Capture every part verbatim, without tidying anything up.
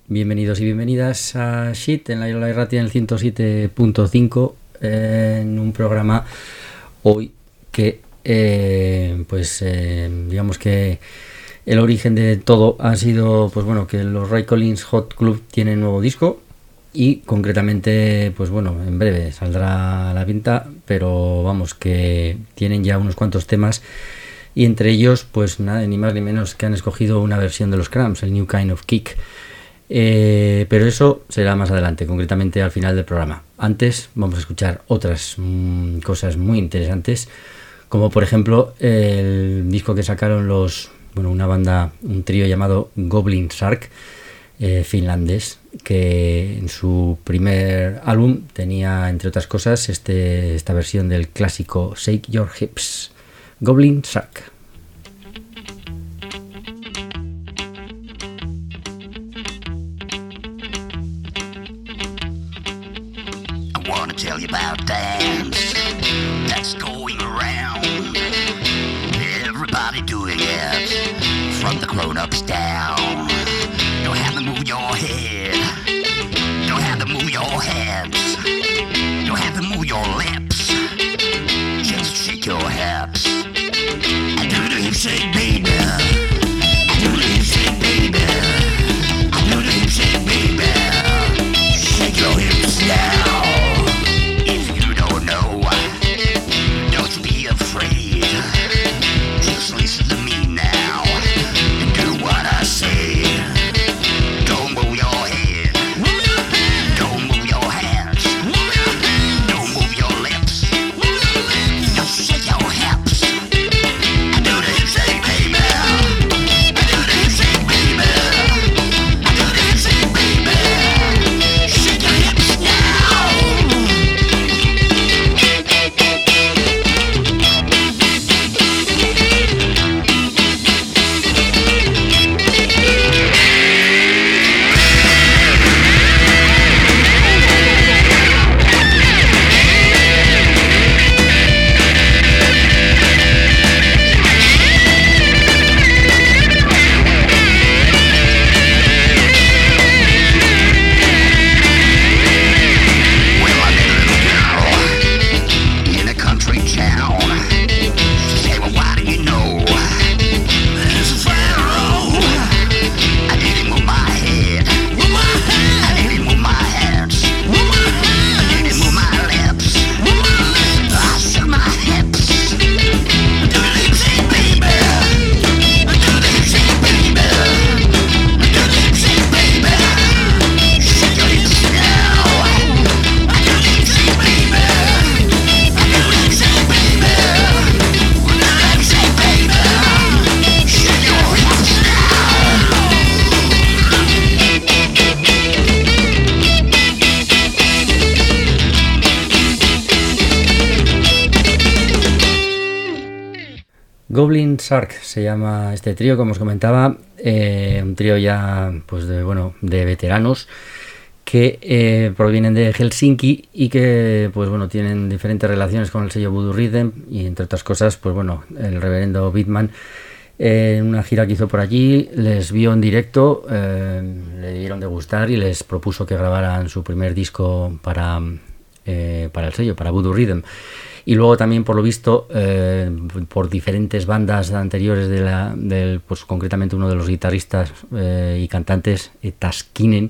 Bienvenidos y bienvenidas a Shit en la Yola Irratia en el ciento siete punto cinco, eh, en un programa hoy que eh, pues eh, digamos que el origen de todo ha sido pues bueno que los Ray Collins Hot Club tienen nuevo disco y concretamente pues bueno en breve saldrá a la venta, pero vamos que tienen ya unos cuantos temas y entre ellos pues nada ni más ni menos que han escogido una versión de los Cramps, el New Kind of Kick. Eh, pero eso será más adelante, concretamente al final del programa. Antes vamos a escuchar otras mmm, cosas muy interesantes, como por ejemplo el disco que sacaron los, bueno, una banda, un trío llamado Goblin Shark, eh, finlandés, que en su primer álbum tenía, entre otras cosas, este, esta versión del clásico Shake Your Hips. Goblin Shark. Tell you about dance that's going around. Everybody doing it from the grown-ups down. Don't have to move your head. Don't have to move your hands. Don't have to move your lips. Just shake your hips. I do the hip shake, baby. I do the hip shake, baby. I do the hip shake, baby. Shake your hips now. Goblin Shark se llama este trío, como os comentaba, eh, un trío ya pues de bueno de veteranos que eh, provienen de Helsinki y que pues bueno tienen diferentes relaciones con el sello Voodoo Rhythm y entre otras cosas pues bueno el reverendo Bitman eh, en una gira que hizo por allí les vio en directo, eh, le dieron de gustar y les propuso que grabaran su primer disco para, eh, para el sello, para Voodoo Rhythm. Y luego también, por lo visto, eh, por diferentes bandas anteriores, de la, del, pues concretamente uno de los guitarristas eh, y cantantes, eh, Taskinen,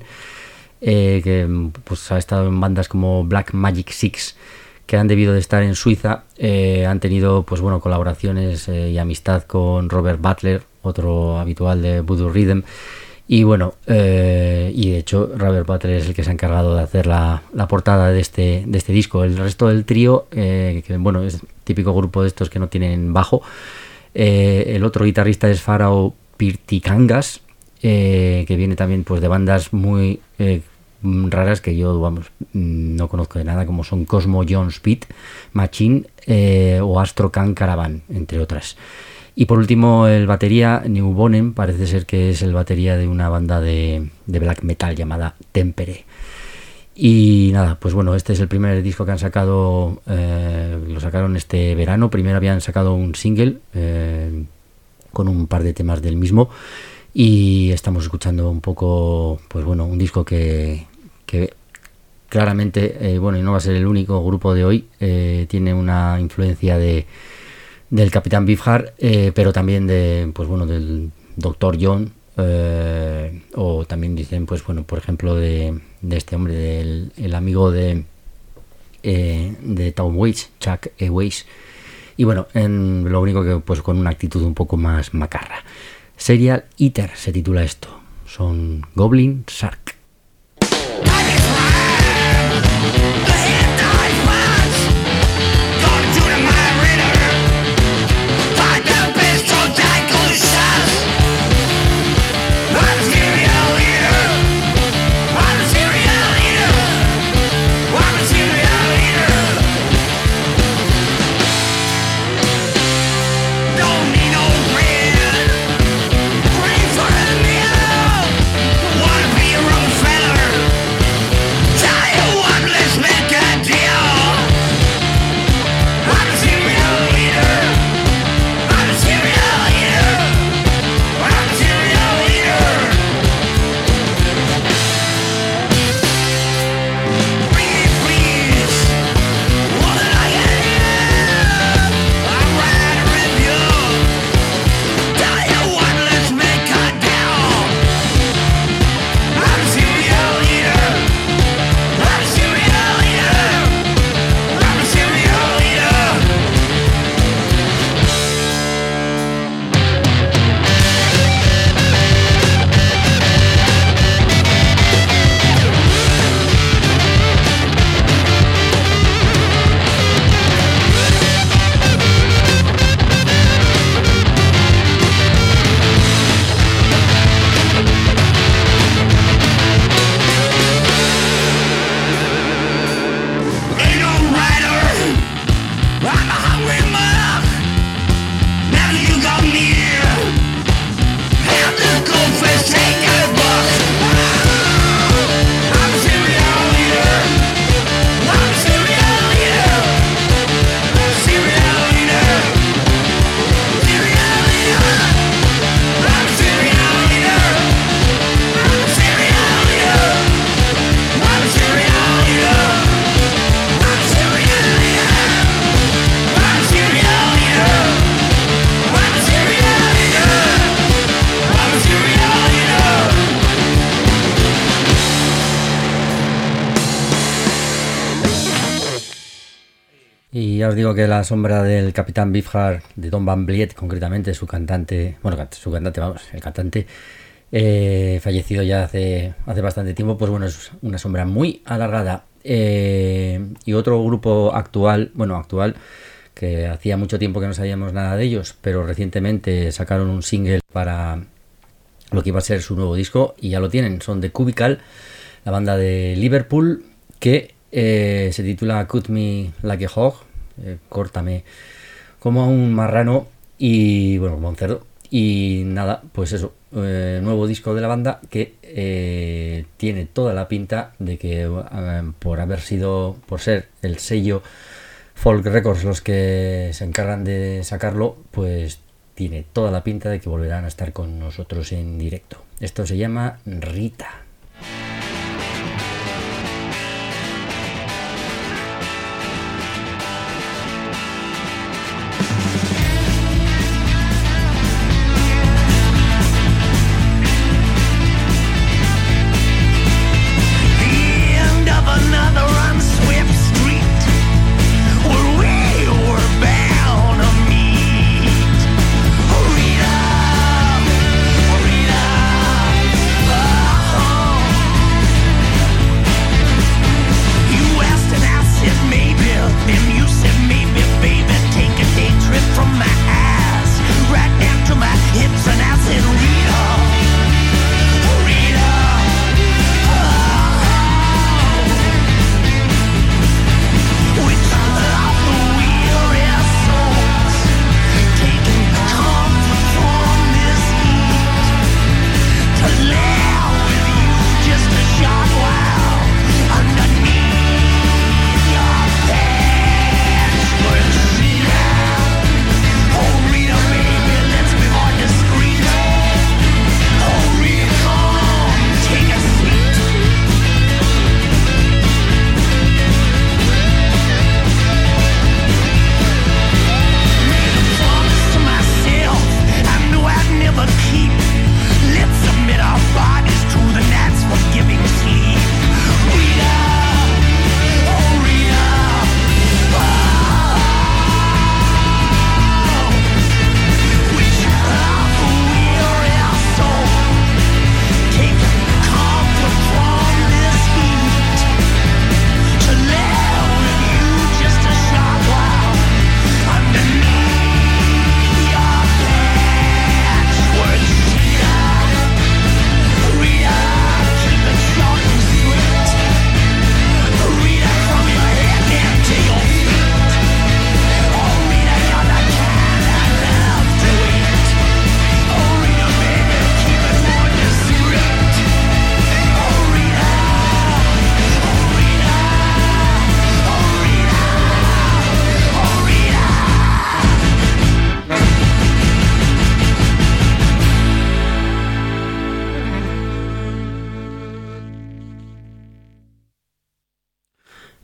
eh, que pues ha estado en bandas como Black Magic Six, que han debido de estar en Suiza, eh, han tenido pues bueno colaboraciones eh, y amistad con Robert Butler, otro habitual de Voodoo Rhythm. Y bueno, eh, y de hecho Robert Butler es el que se ha encargado de hacer la, la portada de este, de este disco. El resto del trío, eh, que bueno, es típico grupo de estos que no tienen bajo. Eh, el otro guitarrista es Farao Pirtikangas, eh, que viene también pues de bandas muy eh, raras que yo, vamos, no conozco de nada, como son Cosmo John Speed, Machine eh, o Astro-Can Caravan, entre otras. Y por último, el batería New Bonem, parece ser que es el batería de una banda de, de black metal llamada Tempere. Y nada, pues bueno, este es el primer disco que han sacado, eh, lo sacaron este verano. Primero habían sacado un single eh, con un par de temas del mismo y estamos escuchando un poco, pues bueno, un disco que, que claramente, eh, bueno, y no va a ser el único grupo de hoy, eh, tiene una influencia de del Capitán Beefheart, eh, pero también de, pues bueno, del doctor John, eh, o también dicen, pues bueno, por ejemplo, de, de este hombre, del el amigo de eh, de Tom Waits, Chuck E. Weiss, y bueno, en, lo único que pues con una actitud un poco más macarra. Serial Eater se titula esto, son Goblin Shark. Y ya os digo que la sombra del Capitán Beefheart, de Don Van Vliet, concretamente, su cantante, bueno, su cantante, vamos, el cantante, eh, fallecido ya hace, hace bastante tiempo, pues bueno, es una sombra muy alargada. Eh, y otro grupo actual, bueno, actual, que hacía mucho tiempo que no sabíamos nada de ellos, pero recientemente sacaron un single para lo que iba a ser su nuevo disco, y ya lo tienen, son The Cubicle, la banda de Liverpool, que eh, se titula Cut Me Like a Hog, eh, córtame como a un marrano, y bueno, como a un cerdo. Y nada, pues eso, eh, nuevo disco de la banda que eh, tiene toda la pinta de que eh, por haber sido, por ser el sello Folk Records los que se encargan de sacarlo, pues tiene toda la pinta de que volverán a estar con nosotros en directo. Esto se llama Rita. Oh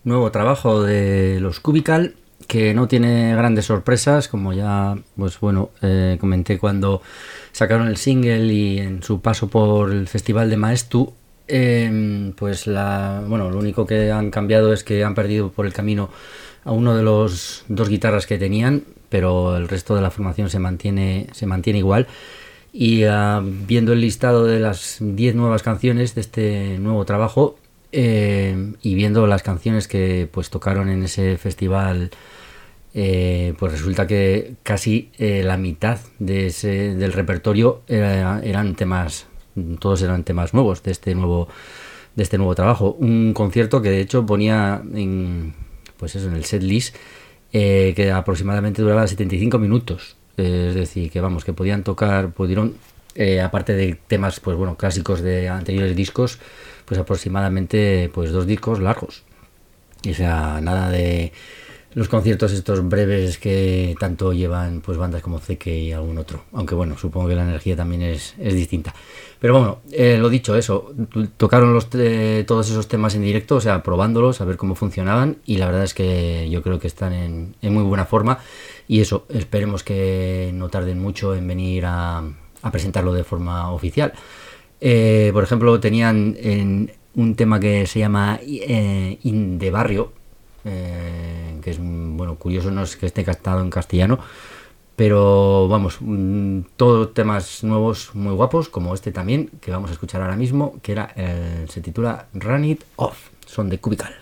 nuevo trabajo de los Cubical, que no tiene grandes sorpresas, como ya pues bueno eh, comenté cuando sacaron el single y en su paso por el Festival de Maestu. Eh, pues la bueno lo único que han cambiado es que han perdido por el camino a uno de los dos guitarras que tenían, pero el resto de la formación se mantiene se mantiene igual. Y uh, viendo el listado de las diez nuevas canciones de este nuevo trabajo, eh, y viendo las canciones que pues tocaron en ese festival, eh, pues resulta que casi eh, la mitad de ese, del repertorio era, eran temas, todos eran temas nuevos de este nuevo de este nuevo trabajo. Un concierto que de hecho ponía en, pues eso, en el setlist, eh, que aproximadamente duraba setenta y cinco minutos. Eh, es decir, que vamos, que podían tocar, pudieron, eh, aparte de temas pues bueno clásicos de anteriores discos, pues aproximadamente pues dos discos largos. O sea, nada de los conciertos estos breves que tanto llevan pues bandas como Zeke y algún otro, aunque bueno, supongo que la energía también es, es distinta. Pero bueno, eh, lo dicho, eso, tocaron los eh, todos esos temas en directo, o sea, probándolos, a ver cómo funcionaban, y la verdad es que yo creo que están en, en muy buena forma, y eso, esperemos que no tarden mucho en venir a, a presentarlo de forma oficial. Eh, por ejemplo, tenían en un tema que se llama eh, In de Barrio, eh, que es bueno curioso, no es que esté cantado en castellano, pero vamos, todos temas nuevos muy guapos, como este también que vamos a escuchar ahora mismo, que era eh, se titula Run It Off, son de Cubical.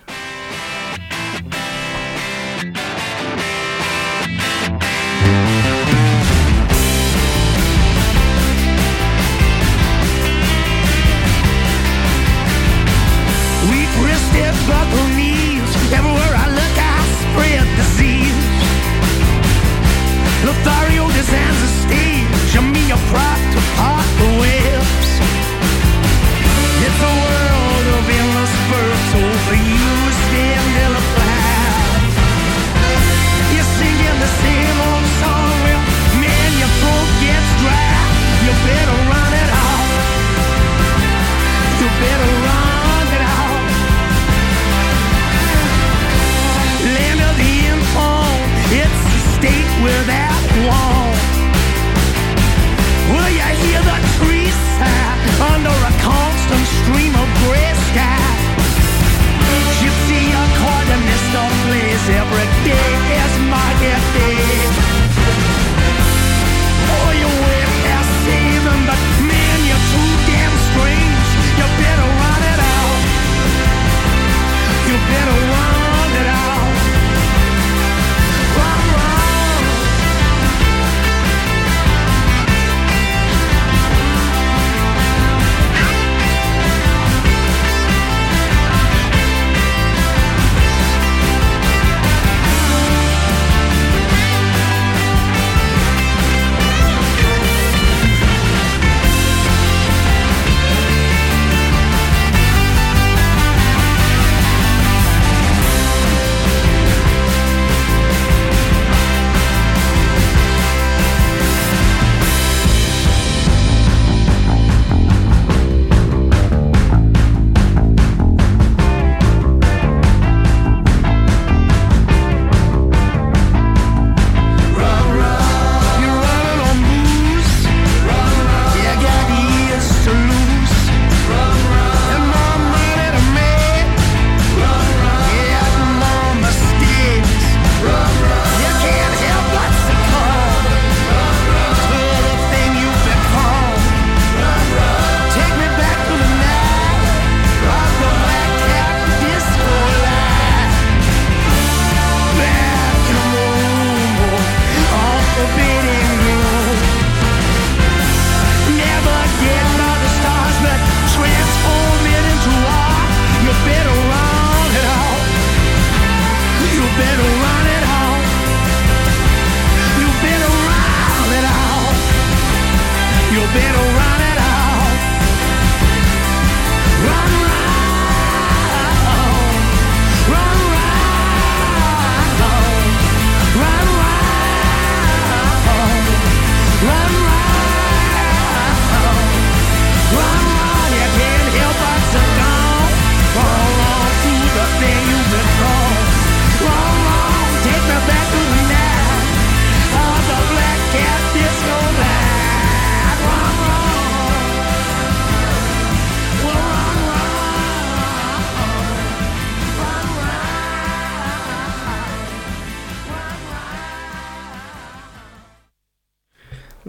Everywhere I look, I spread disease. Lothario designs a stage, and me a prop to part the webs. It's a world of endless birth, so for you to stand in a flag. You're singing the same old song, well, man, your throat gets dry. You better run it out. You better run it out. Land of the informed, it's a state without wall. Will you hear the trees sigh under a constant stream of gray sky? Gypsy accordionist of plays every day is market day. Oh, you will have saving, but man, you're too damn strange. You better run it out. You better run it out. Run, run.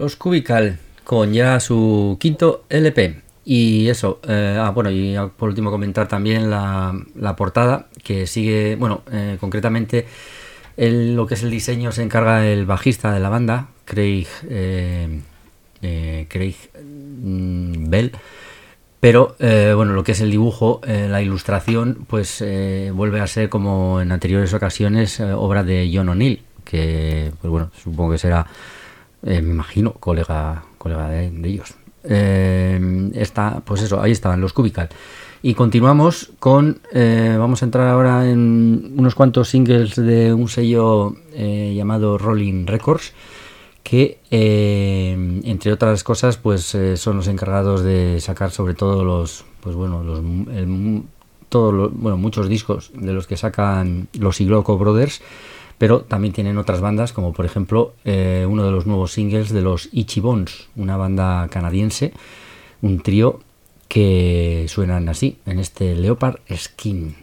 los Cubical con ya su quinto L P. Y eso, eh, ah, bueno, y por último comentar también la, la portada, que sigue, bueno, eh, concretamente el, lo que es el diseño se encarga el bajista de la banda, Craig, eh, eh, Craig mm, Bell, pero eh, bueno, lo que es el dibujo, eh, la ilustración, pues eh, vuelve a ser como en anteriores ocasiones eh, obra de John O'Neill, que pues bueno, supongo que será, eh, me imagino, colega, colega de, de ellos. Eh, está, pues eso, ahí estaban los Cubical. Y continuamos con, eh, vamos a entrar ahora en unos cuantos singles de un sello eh, llamado Rolling Records, que eh, entre otras cosas pues eh, son los encargados de sacar sobre todo los, pues bueno, los, el, todos los, bueno, muchos discos de los que sacan los Iloco Brothers, pero también tienen otras bandas, como por ejemplo eh, uno de los nuevos singles de los Itchy Bones, una banda canadiense, un trío que suenan así en este Leopard Skin.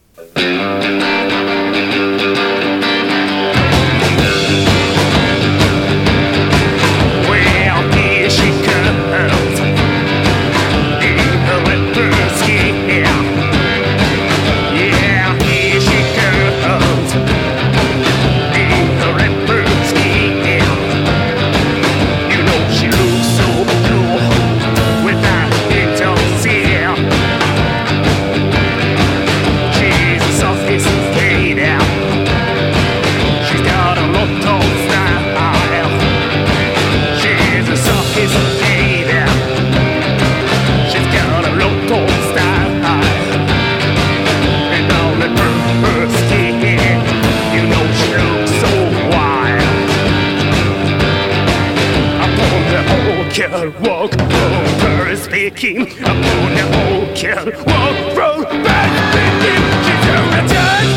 Walk over speaking upon the old kill. Walk road back speaking. She's on the touch.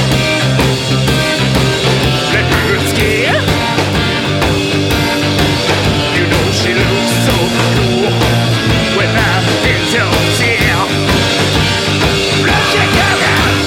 Let her scare. You know she looks so cool without his tail. Let's check her out.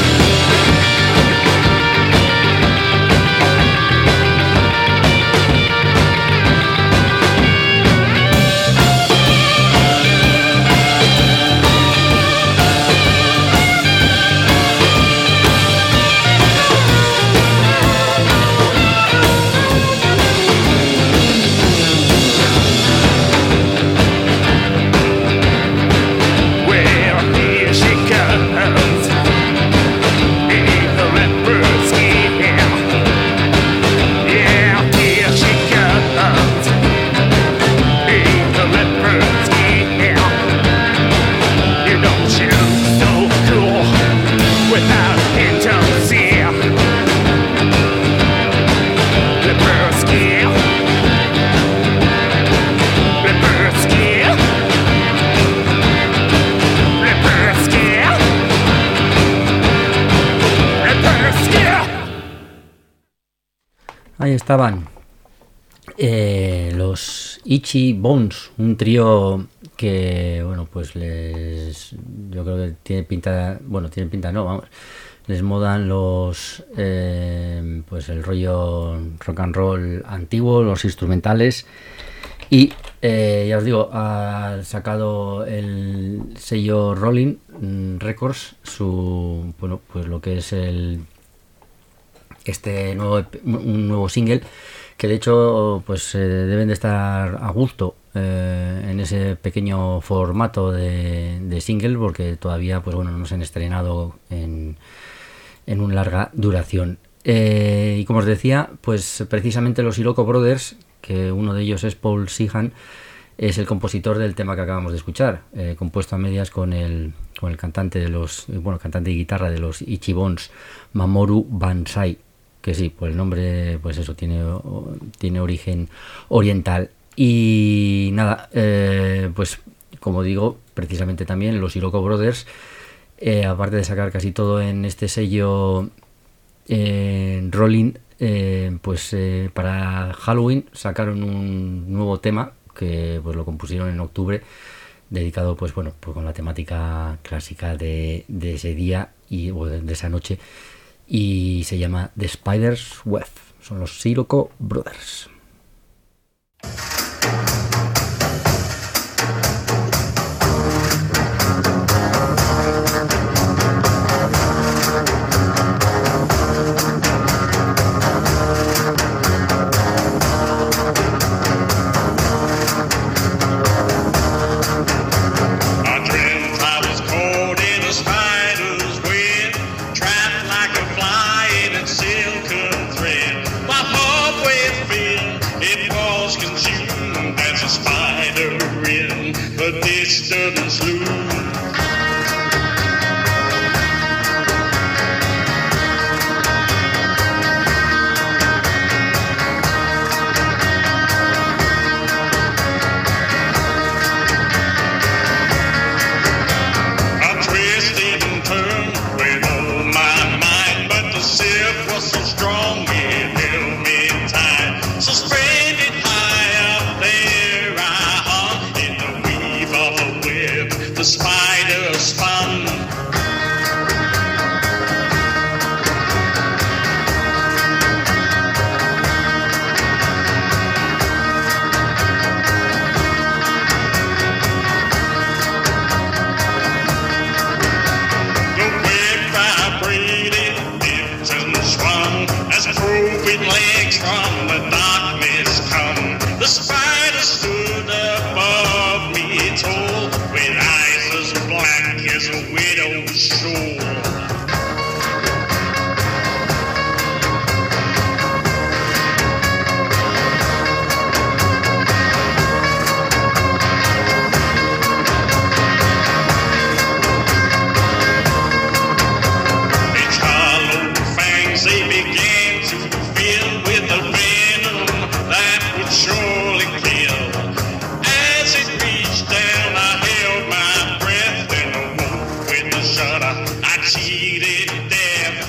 Ahí estaban eh, los Itchy Bones, un trío que, bueno, pues les, yo creo que tiene pinta, bueno, tiene pinta no, vamos, les modan los, eh, pues el rollo rock and roll antiguo, los instrumentales, y eh, ya os digo, ha sacado el sello Rolling Records su, bueno, pues lo que es el este nuevo un nuevo single, que de hecho pues eh, deben de estar a gusto eh, en ese pequeño formato de, de single, porque todavía pues bueno no se han estrenado en, en una larga duración. Eh, y como os decía, pues precisamente los Iloco Brothers, que uno de ellos es Paul Sheehan, es el compositor del tema que acabamos de escuchar, eh, compuesto a medias con el con el cantante de los bueno cantante y guitarra de los Itchy Bones, Mamoru Bansai, que sí, pues el nombre, pues eso, tiene, tiene origen oriental. Y nada, eh, pues como digo, precisamente también los Iloco Brothers, eh, aparte de sacar casi todo en este sello eh, Rolling, eh, pues eh, para Halloween sacaron un nuevo tema que pues lo compusieron en octubre, dedicado pues bueno, pues con la temática clásica de, de ese día y o de, de esa noche, y se llama The Spider's Web. Son los Iloco Brothers. a widow's soul. They began to fill with a venom that would surely kill. As it reached down, I held my breath and awoke with a shudder. I cheated death.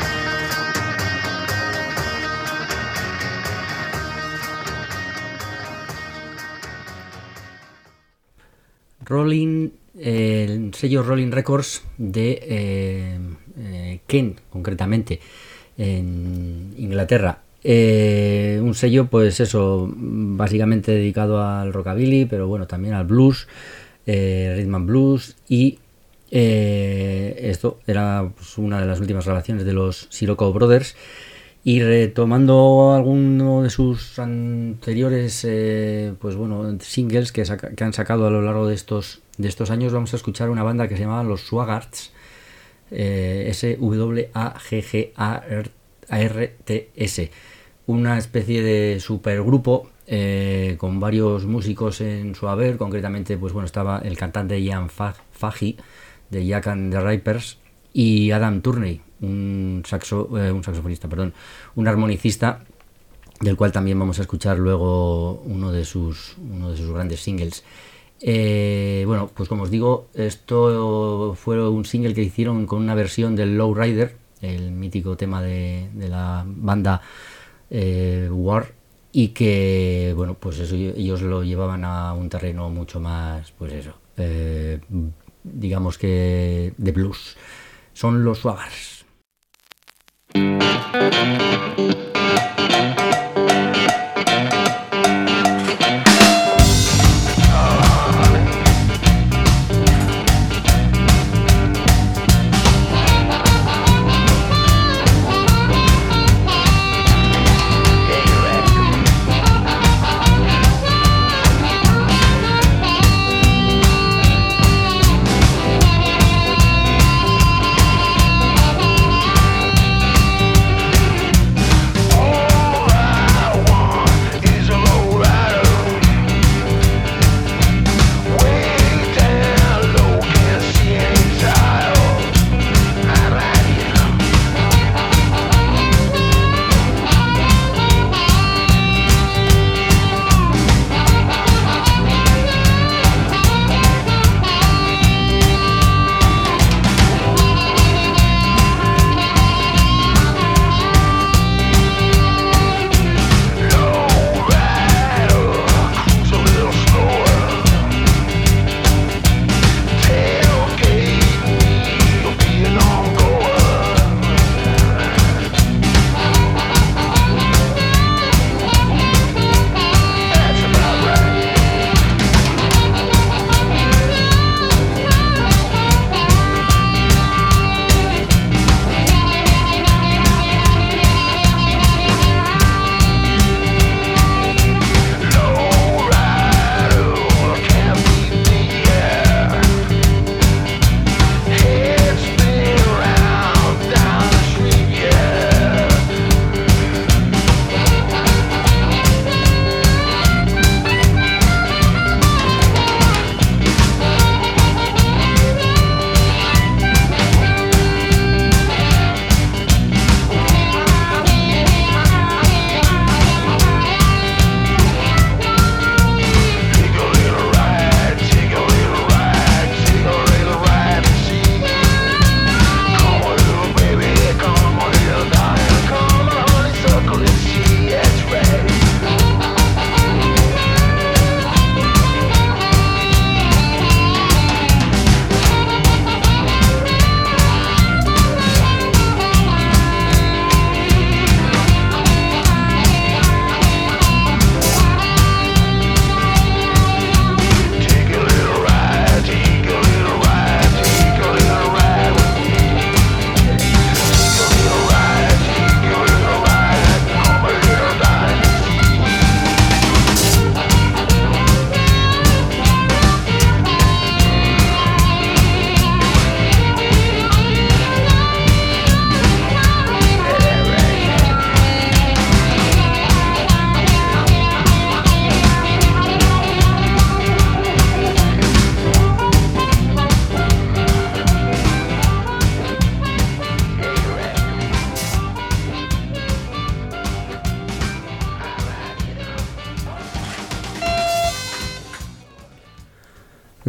Rolling, eh, el sello Rolling Records de eh, eh, Kent, concretamente, en Inglaterra. Eh, un sello, pues eso, básicamente dedicado al rockabilly, pero bueno, también al blues, eh, rhythm and blues, y eh, esto era pues, una de las últimas grabaciones de los Sirocco Brothers. Y retomando alguno de sus anteriores eh, pues bueno, singles que, saca, que han sacado a lo largo de estos, de estos años, vamos a escuchar una banda que se llamaba los Swaggarts. Eh, S W A G G A R T S, una especie de supergrupo eh, con varios músicos en su haber. Concretamente, pues bueno, estaba el cantante Ian Fahey de Jack and the Rippers y Adam Turney, un, saxo, eh, un saxofonista, perdón, un armonicista, del cual también vamos a escuchar luego uno de sus, uno de sus grandes singles. Eh, bueno, pues como os digo, esto fue un single que hicieron con una versión del Low Rider, el mítico tema de, de la banda eh, War, y que, bueno, pues eso, ellos lo llevaban a un terreno mucho más, pues eso, eh, digamos que de blues. Son los Swaggarts.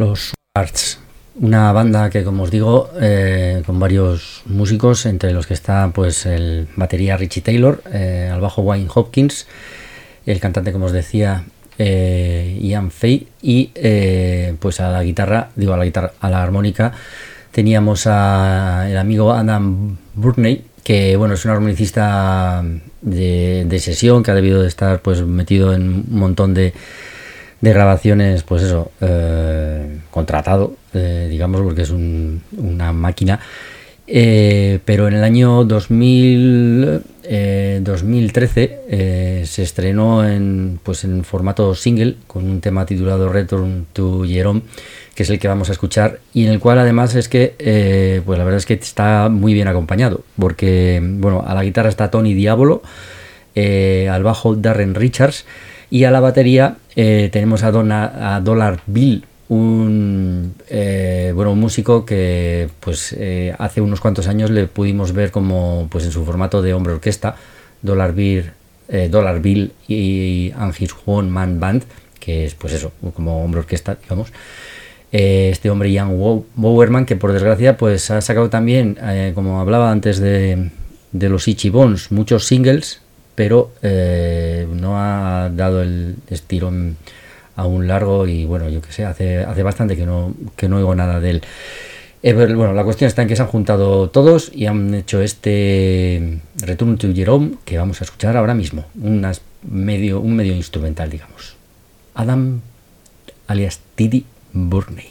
Los Arts, una banda que, como os digo, eh, con varios músicos, entre los que está pues el batería Richie Taylor, eh, al bajo Wayne Hopkins, el cantante, como os decía, eh, Ian Fay, y eh, pues a la guitarra, digo a la guitarra, a la armónica teníamos a el amigo Adam Burney, que bueno, es un armonicista de, de sesión, que ha debido de estar pues metido en un montón de de grabaciones, pues eso, eh, contratado, eh, digamos, porque es un, una máquina. Eh, pero en el año dos mil, eh, dos mil trece eh, se estrenó en, pues en formato single con un tema titulado Return to Jerome, que es el que vamos a escuchar, y en el cual además es que, eh, pues la verdad es que está muy bien acompañado, porque bueno, a la guitarra está Tony Diabolo, eh, al bajo Darren Richards, y a la batería eh, tenemos a, Donna, a Dollar Bill, un eh, bueno un músico que pues eh, hace unos cuantos años le pudimos ver como pues en su formato de hombre orquesta, Dollar Bill, eh, Dollar Bill y And His One Man Band, que es pues eso, como hombre orquesta, digamos. Eh, este hombre Ian Bowerman, que por desgracia pues ha sacado también, eh, como hablaba antes de, de los Itchy Bones, muchos singles, pero eh, no ha dado el estirón a un largo, y bueno, yo que sé, hace, hace bastante que no, que no oigo nada de él. Eh, bueno, la cuestión está en que se han juntado todos y han hecho este Return to Jerome, que vamos a escuchar ahora mismo, unas medio, un medio instrumental, digamos. Adam, alias Teddy Burney.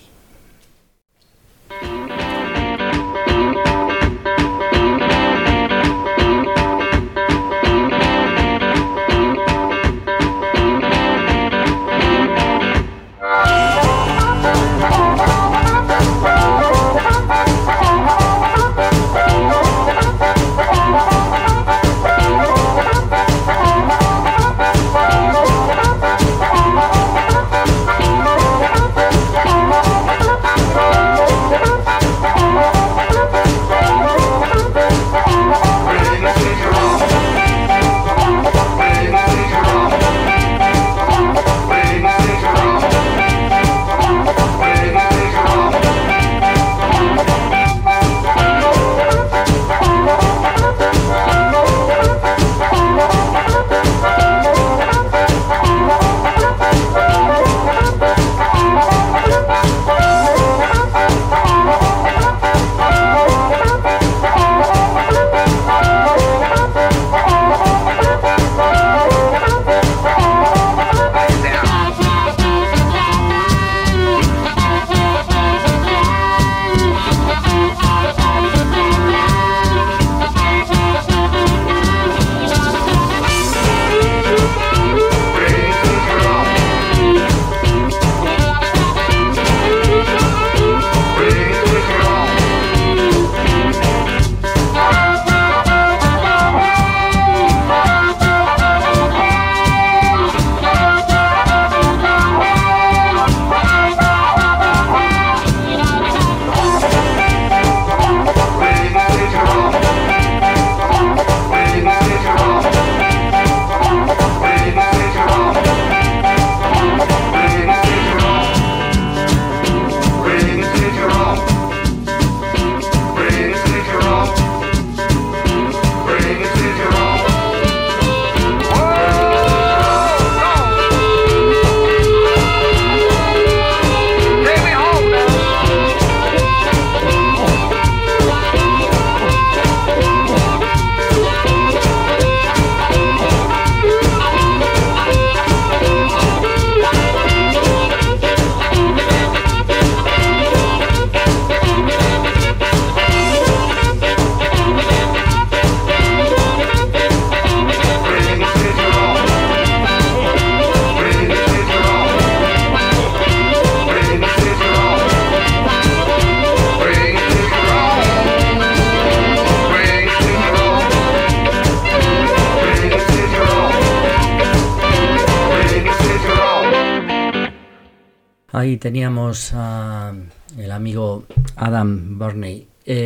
Ahí teníamos a el amigo Adam Burney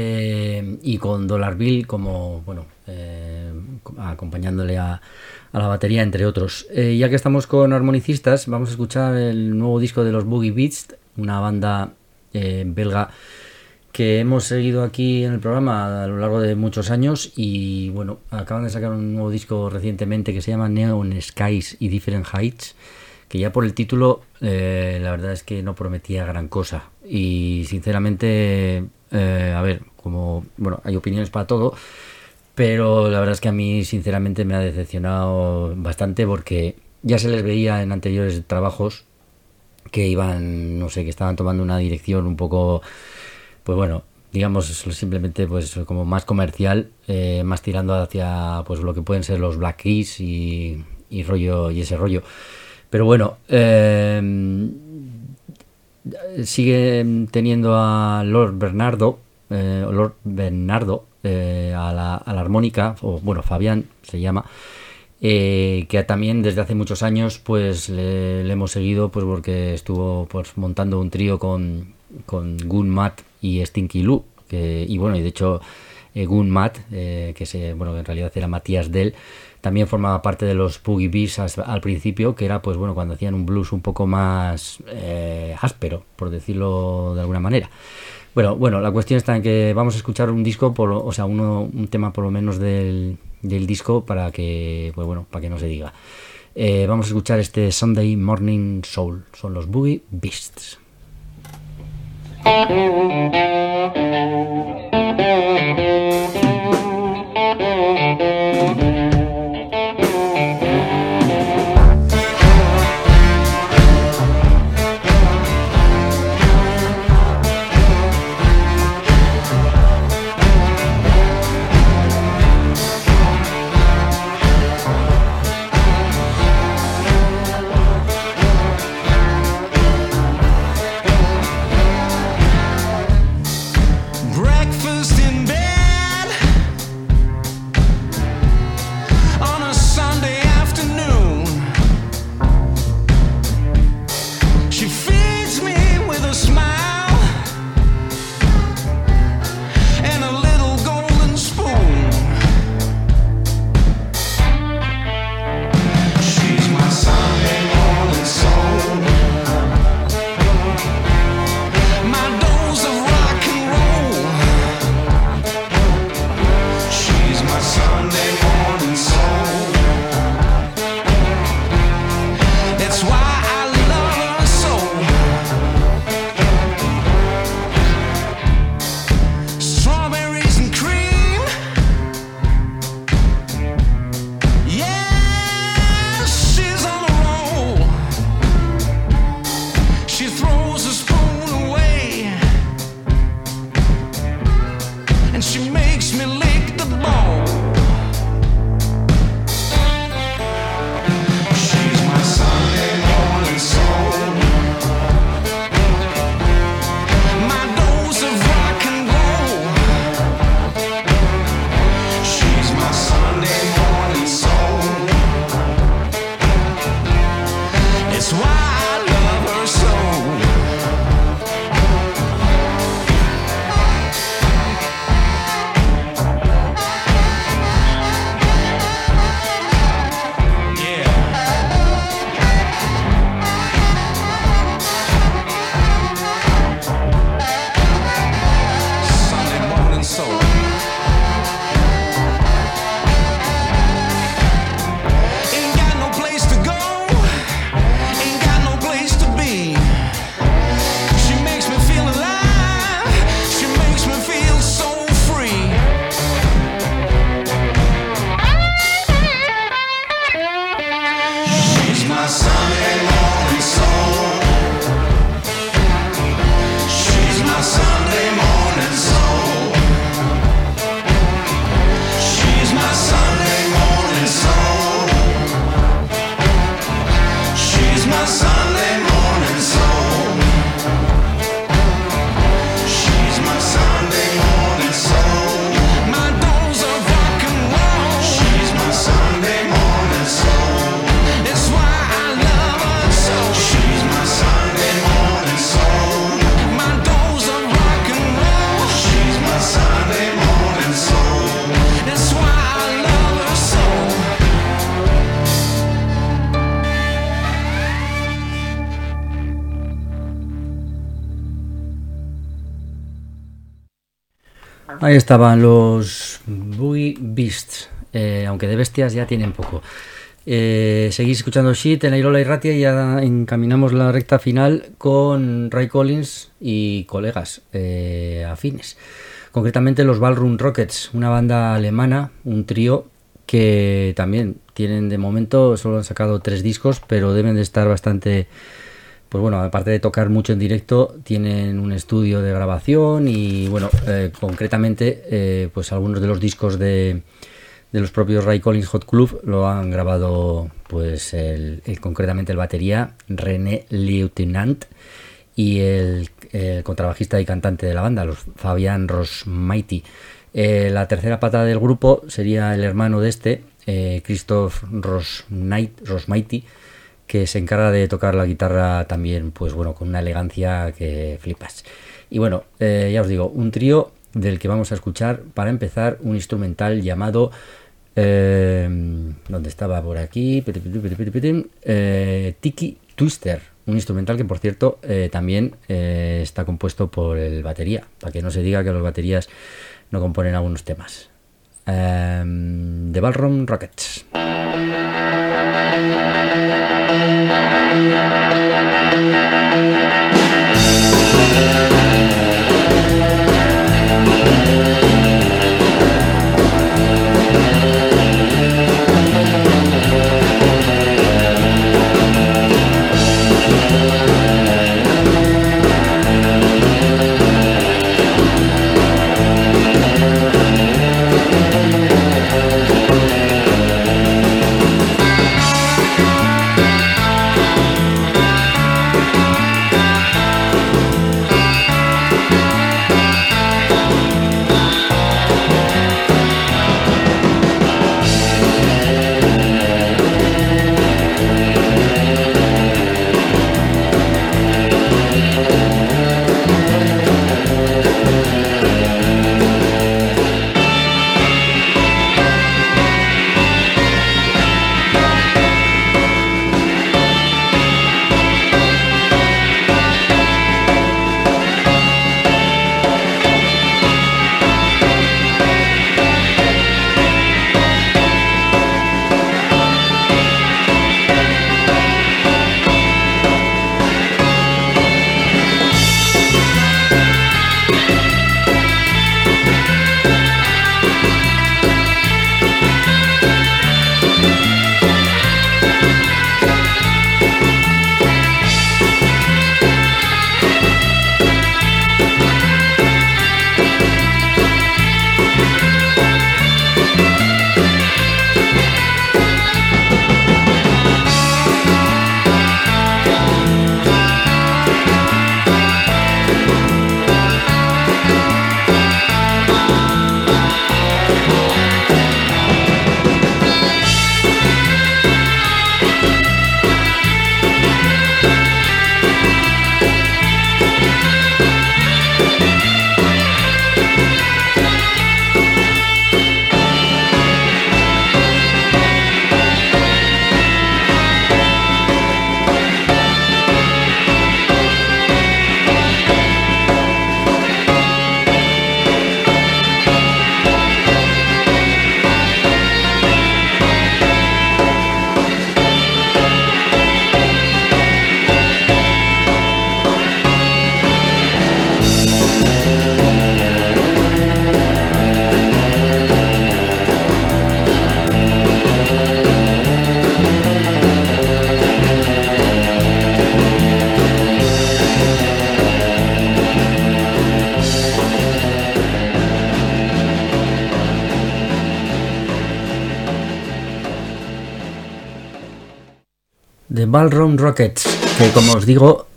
eh, y con Dollar Bill como, bueno, eh, acompañándole a, a la batería, entre otros. Eh, ya que estamos con armonicistas, vamos a escuchar el nuevo disco de los Boogie Beats, una banda eh, belga que hemos seguido aquí en el programa a lo largo de muchos años y bueno, acaban de sacar un nuevo disco recientemente que se llama Neon Skies y Different Heights, que ya por el título eh, la verdad es que no prometía gran cosa y sinceramente, eh, a ver, como, bueno, hay opiniones para todo, pero la verdad es que a mí sinceramente me ha decepcionado bastante porque ya se les veía en anteriores trabajos que iban, no sé, que estaban tomando una dirección un poco, pues bueno, digamos simplemente pues como más comercial, eh, más tirando hacia pues lo que pueden ser los Black Keys y, y rollo y ese rollo. Pero bueno, eh, sigue teniendo a Lord Bernardo, eh, Lord Bernardo eh, a, la, a la armónica, o bueno, Fabián se llama. Eh, que también desde hace muchos años pues le, le hemos seguido pues porque estuvo pues montando un trío con, con Gun Matt y Stinky Lou, que, y bueno, y de hecho eh, Gun Matt, eh, que se, bueno, que en realidad era Matías Dell, también formaba parte de los Boogie Beats al principio, que era pues bueno, cuando hacían un blues un poco más eh, áspero, por decirlo de alguna manera. Bueno, bueno, la cuestión está en que vamos a escuchar un disco, por, o sea, uno, un tema por lo menos del, del disco para que, pues bueno, para que no se diga. Eh, vamos a escuchar este Sunday Morning Soul, son los Boogie Beasts. Ahí estaban los Boogie Beasts, eh, aunque de bestias ya tienen poco. Eh, seguís escuchando Shit en la Irola y Ratia y ya encaminamos la recta final con Ray Collins y colegas eh, afines. Concretamente los Ballroom Rockets, una banda alemana, un trío que también tienen de momento, solo han sacado tres discos, pero deben de estar bastante... Pues bueno, aparte de tocar mucho en directo, tienen un estudio de grabación y bueno, eh, concretamente eh, pues algunos de los discos de, de los propios Ray Collins Hot Club lo han grabado pues el, el, concretamente el batería René Lieutenant y el, el contrabajista y cantante de la banda, los Fabian Rosmaiti. Eh, la tercera pata del grupo sería el hermano de este, eh, Christoph Rosmaiti, que se encarga de tocar la guitarra también, pues bueno, con una elegancia que flipas. Y bueno, eh, ya os digo, un trío del que vamos a escuchar, para empezar, un instrumental llamado... Eh, ¿Dónde estaba? Por aquí... Eh, Tiki Twister, un instrumental que, por cierto, eh, también eh, está compuesto por el batería, para que no se diga que los baterías no componen algunos temas. Eh, The Ballroom Rockets. The Ballroom Rockets, que como os digo,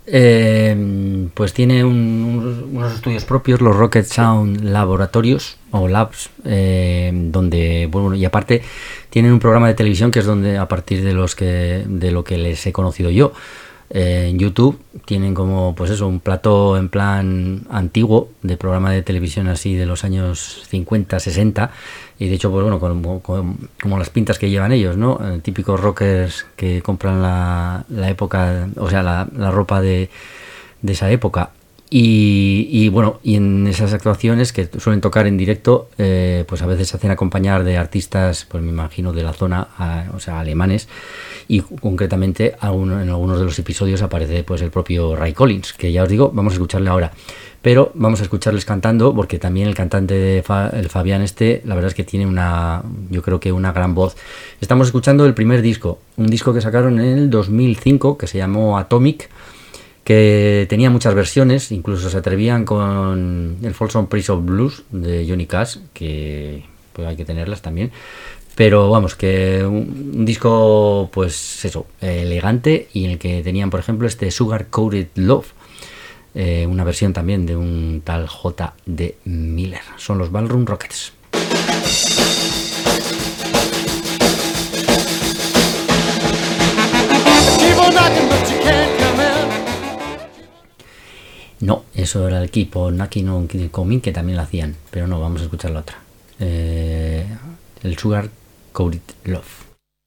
eh, pues tiene un, unos, unos estudios propios, los Rocket Sound Laboratorios o Labs, eh, donde, bueno, y aparte tienen un programa de televisión que es donde a partir de los que de lo que les he conocido yo. Eh, en YouTube tienen como, pues eso, un plató en plan antiguo de programa de televisión así de los años cincuenta, sesenta, y de hecho, pues bueno, como, como, como las pintas que llevan ellos, ¿no? Eh, típicos rockers que compran la, la época, o sea, la, la ropa de, de esa época. Y, y bueno, y en esas actuaciones que suelen tocar en directo, eh, pues a veces se hacen acompañar de artistas, pues me imagino de la zona, a, o sea, alemanes, y concretamente aún en algunos de los episodios aparece pues el propio Ray Collins, que ya os digo, vamos a escucharle ahora. Pero vamos a escucharles cantando, porque también el cantante de Fa, el Fabián este, la verdad es que tiene una, yo creo que una gran voz. Estamos escuchando el primer disco, un disco que sacaron en el dos mil cinco, que se llamó Atomic, que tenía muchas versiones, incluso se atrevían con el Folsom Praise of Blues de Johnny Cash, que pues hay que tenerlas también, pero vamos, que un, un disco pues eso, elegante, y en el que tenían por ejemplo este Sugar Coated Love, eh, una versión también de un tal J D Miller. Son los Ballroom Rockets. No, eso era el equipo Knocking on Coming, que también lo hacían, pero no, vamos a escuchar la otra. Eh, el Sugar Coated Love.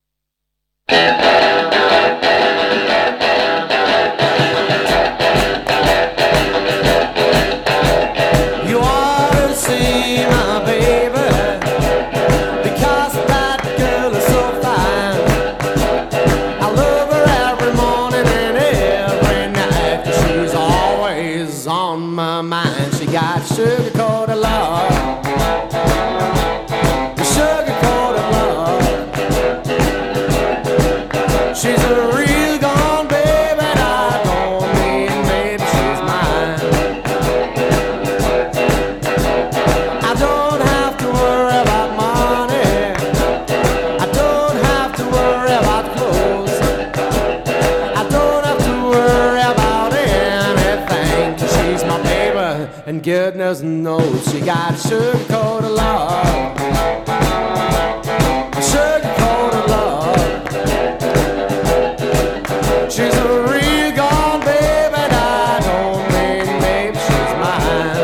Goodness knows she got a sugar coat of love, a sugar coat of love. She's a real gone baby, and I don't mean maybe she's mine.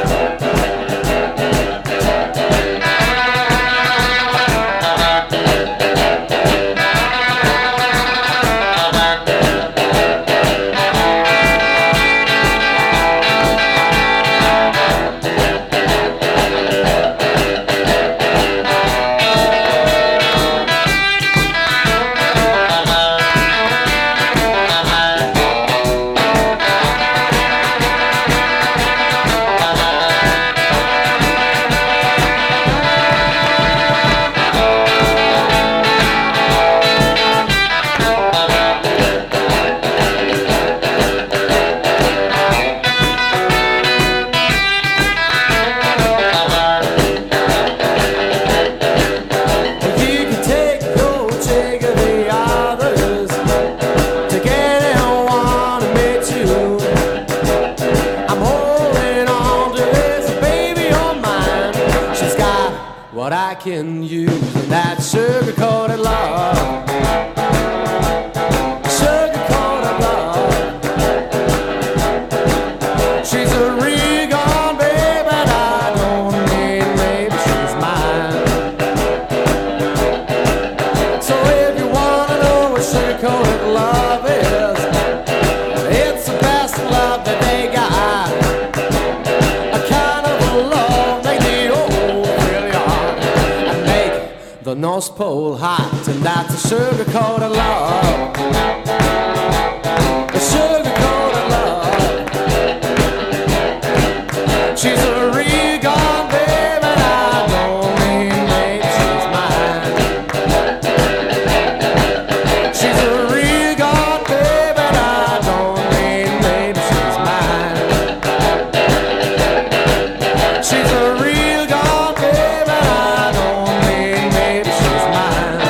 Can use that sugar coated love, sugar coated love. She's a real gone baby, and I don't mean maybe she's mine. So if you wanna know what sugar coated love is, it's the best love that they got, a kind of a love they need, oh, really hard, the North Pole hot, and that's a sugar coated love, a sugar coated love. She's a real gone baby, and I don't mean maybe she's mine. She's a real gone baby, and I don't mean maybe she's mine. She's a real gone baby, and I don't mean maybe she's mine.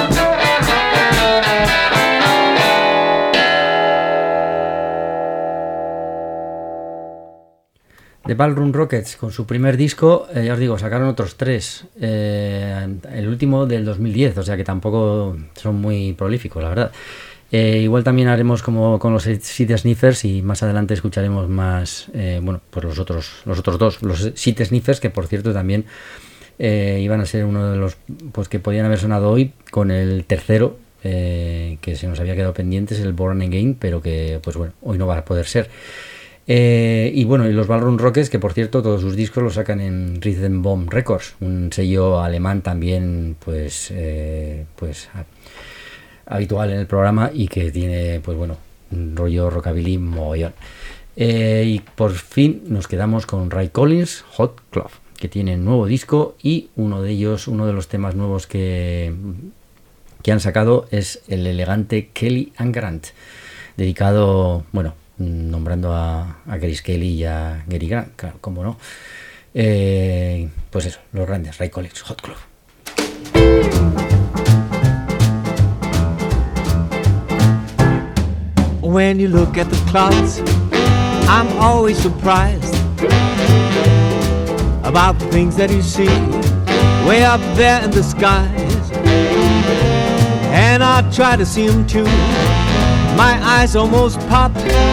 The Ballroom Rockets, con su primer disco, eh, ya os digo, sacaron otros tres, eh, el último del dos mil diez, o sea que tampoco son muy prolíficos, la verdad. Eh, igual también haremos como con los City Sniffers, y más adelante escucharemos más, eh, bueno, pues los otros, los otros dos, los City Sniffers, que por cierto también eh, iban a ser uno de los pues que podían haber sonado hoy, con el tercero, eh, que se nos había quedado pendiente, es el Born Again, pero que pues bueno, hoy no va a poder ser. Eh, y bueno, y los Ballroom Rockets, que por cierto todos sus discos los sacan en Rhythm Bomb Records, un sello alemán también pues eh, pues a, habitual en el programa y que tiene pues bueno un rollo rockabilly mogollón. Eh, y por fin nos quedamos con Ray Collins, Hot Club, que tiene un nuevo disco y uno de ellos, uno de los temas nuevos que, que han sacado es el elegante Kelly and Grant, dedicado, bueno, nombrando a, a Grace Kelly y a Gary Grant, claro, cómo no. Eh, pues eso, los grandes, Ray Collins, Hot Club. When you look at the clouds, I'm always surprised about the things that you see way up there in the skies. And I try to see them too, my eyes almost pop.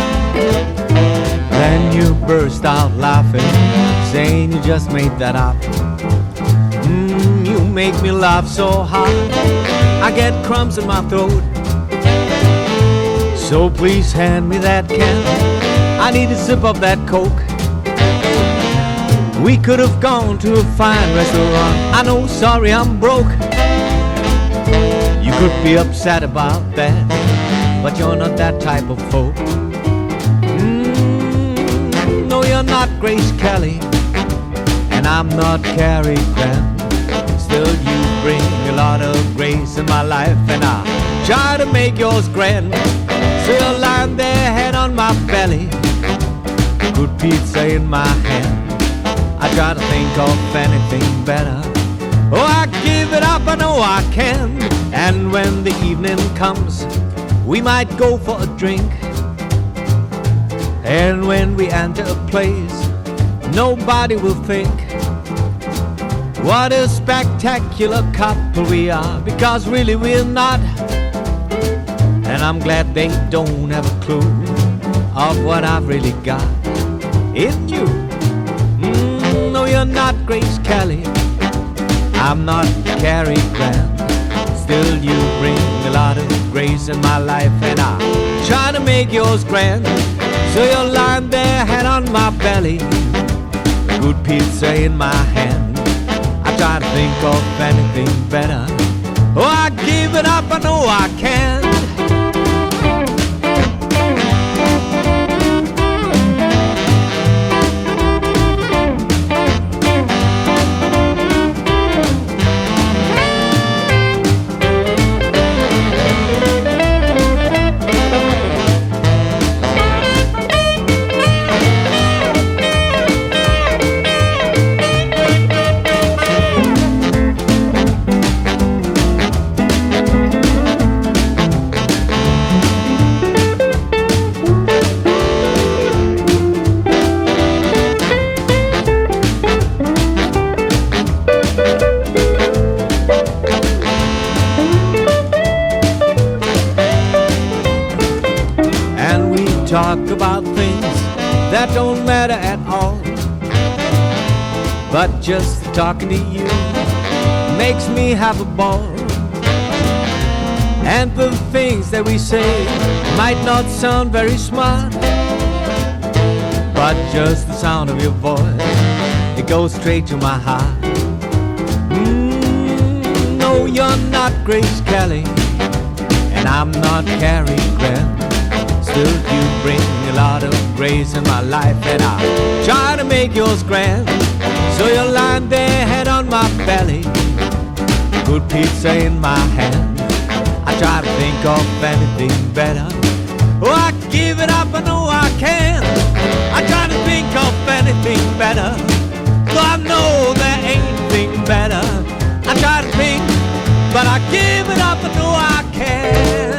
Then you burst out laughing, saying you just made that up. Mm, you make me laugh so hard, I get crumbs in my throat. So please hand me that can, I need a sip of that Coke. We could have gone to a fine restaurant, I know, sorry I'm broke. You could be upset about that, but you're not that type of folk. Mm, no, you're not Grace Kelly, and I'm not Cary Grant. Still you bring a lot of grace in my life, and I try to make yours grand. So you're lying there, head on my belly, good pizza in my hand. I try to think of anything better. Oh, I give it up, I know I can. And when the evening comes, we might go for a drink. And when we enter a place, nobody will think what a spectacular couple we are, because really we're not. And I'm glad they don't have a clue of what I've really got in you. Mm, no, you're not Grace Kelly, I'm not Cary Grant. Still you bring a lot of grace in my life, and I try to make yours grand. So you're lying there, head on my belly, good pizza in my hand. I try to think of anything better. Oh, I give it up, I know I can. Talk about things that don't matter at all, but just talking to you makes me have a ball. And the things that we say might not sound very smart, but just the sound of your voice, it goes straight to my heart. Mm, no, you're not Grace Kelly, and I'm not Cary Grant. Still you bring a lot of grace in my life, and I try to make yours grand. So you're lying there, head on my belly, good pizza in my hand. I try to think of anything better. Oh, I give it up, I know I can. I try to think of anything better, though I know there ain't anything better. I try to think, but I give it up, I know I can.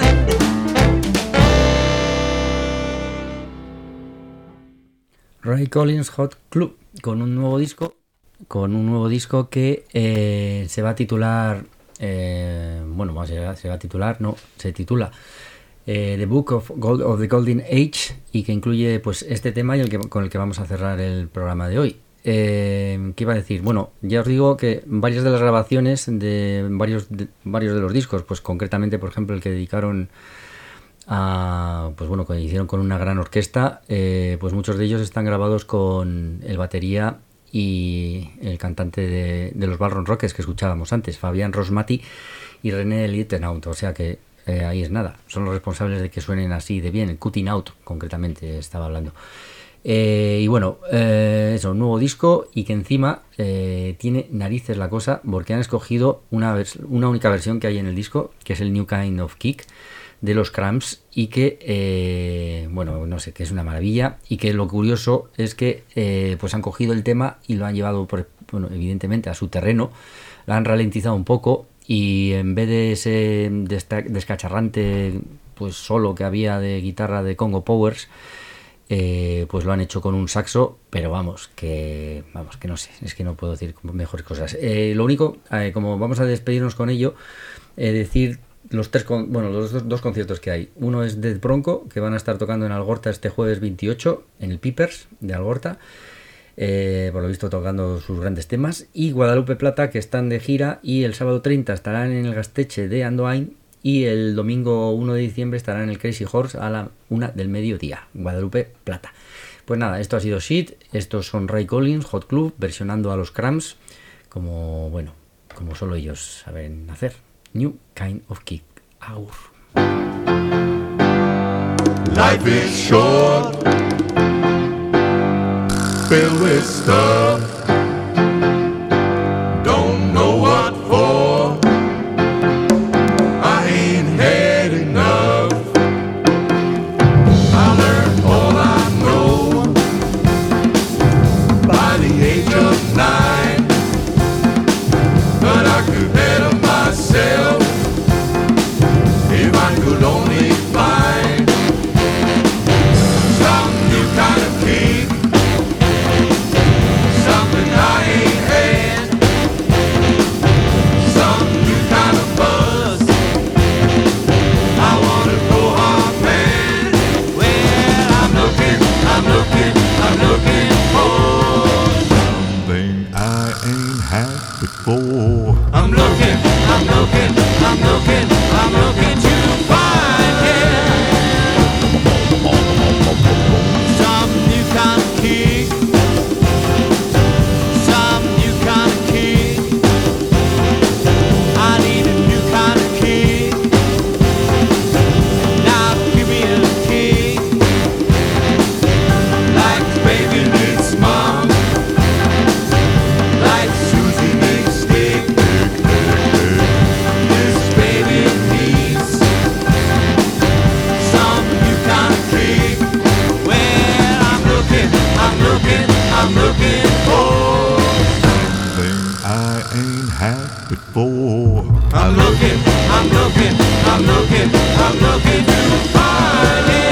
Ray Collins Hot Club, con un nuevo disco, con un nuevo disco que eh, se va a titular, eh, bueno, se va, se va a titular, no, se titula eh, The Book of, Gold, of the Golden Age, y que incluye pues este tema y el que, con el que vamos a cerrar el programa de hoy. Eh, ¿Qué iba a decir? Bueno, ya os digo que varias de las grabaciones de varios de, varios de los discos, pues concretamente, por ejemplo, el que dedicaron a, pues bueno, que hicieron con una gran orquesta, eh, pues muchos de ellos están grabados con el batería y el cantante de, de los Ballroom Rockers que escuchábamos antes, Fabián Rosmati y René Lieutenant, o sea que eh, ahí es nada, son los responsables de que suenen así de bien, el Cutting Out concretamente estaba hablando. Eh, y bueno, eh, eso, un nuevo disco y que encima eh, tiene narices la cosa porque han escogido una, vers- una única versión que hay en el disco, que es el New Kind of Kick de los Cramps y que, eh, bueno, no sé, que es una maravilla y que lo curioso es que eh, pues han cogido el tema y lo han llevado, por, bueno, evidentemente a su terreno, lo han ralentizado un poco y en vez de ese desta- descacharrante pues solo que había de guitarra de Congo Powers, Eh, pues lo han hecho con un saxo, pero vamos, que vamos que no sé, es que no puedo decir mejores cosas. Eh, lo único, eh, como vamos a despedirnos con ello, eh, decir los tres, con, bueno, los dos, dos conciertos que hay. Uno es Dead Bronco, que van a estar tocando en Algorta este jueves veintiocho, en el Pipers de Algorta, eh, por lo visto tocando sus grandes temas, y Guadalupe Plata, que están de gira, y el sábado treinta estarán en el Gasteche de Andoain, y el domingo uno de diciembre estará en el Crazy Horse a la una del mediodía, Guadalupe Plata. Pues nada, esto ha sido Shit, estos son Ray Collins, Hot Club, versionando a los Cramps, como, bueno, como solo ellos saben hacer. New Kind of Kick. Aur. Life is short, filled with stuff, don't know what for. I'm looking, I'm looking, I'm looking, I'm looking to find it. Some new kind of kick, some new kind of kick. I need a new kind of kick. Now give me a kick, like baby needs mom, like Susie needs stick. This baby needs some new kind of kick. Well, I'm looking, I'm looking, I'm looking for something I ain't had before. I'm looking, I'm looking, I'm looking, I'm looking to find it.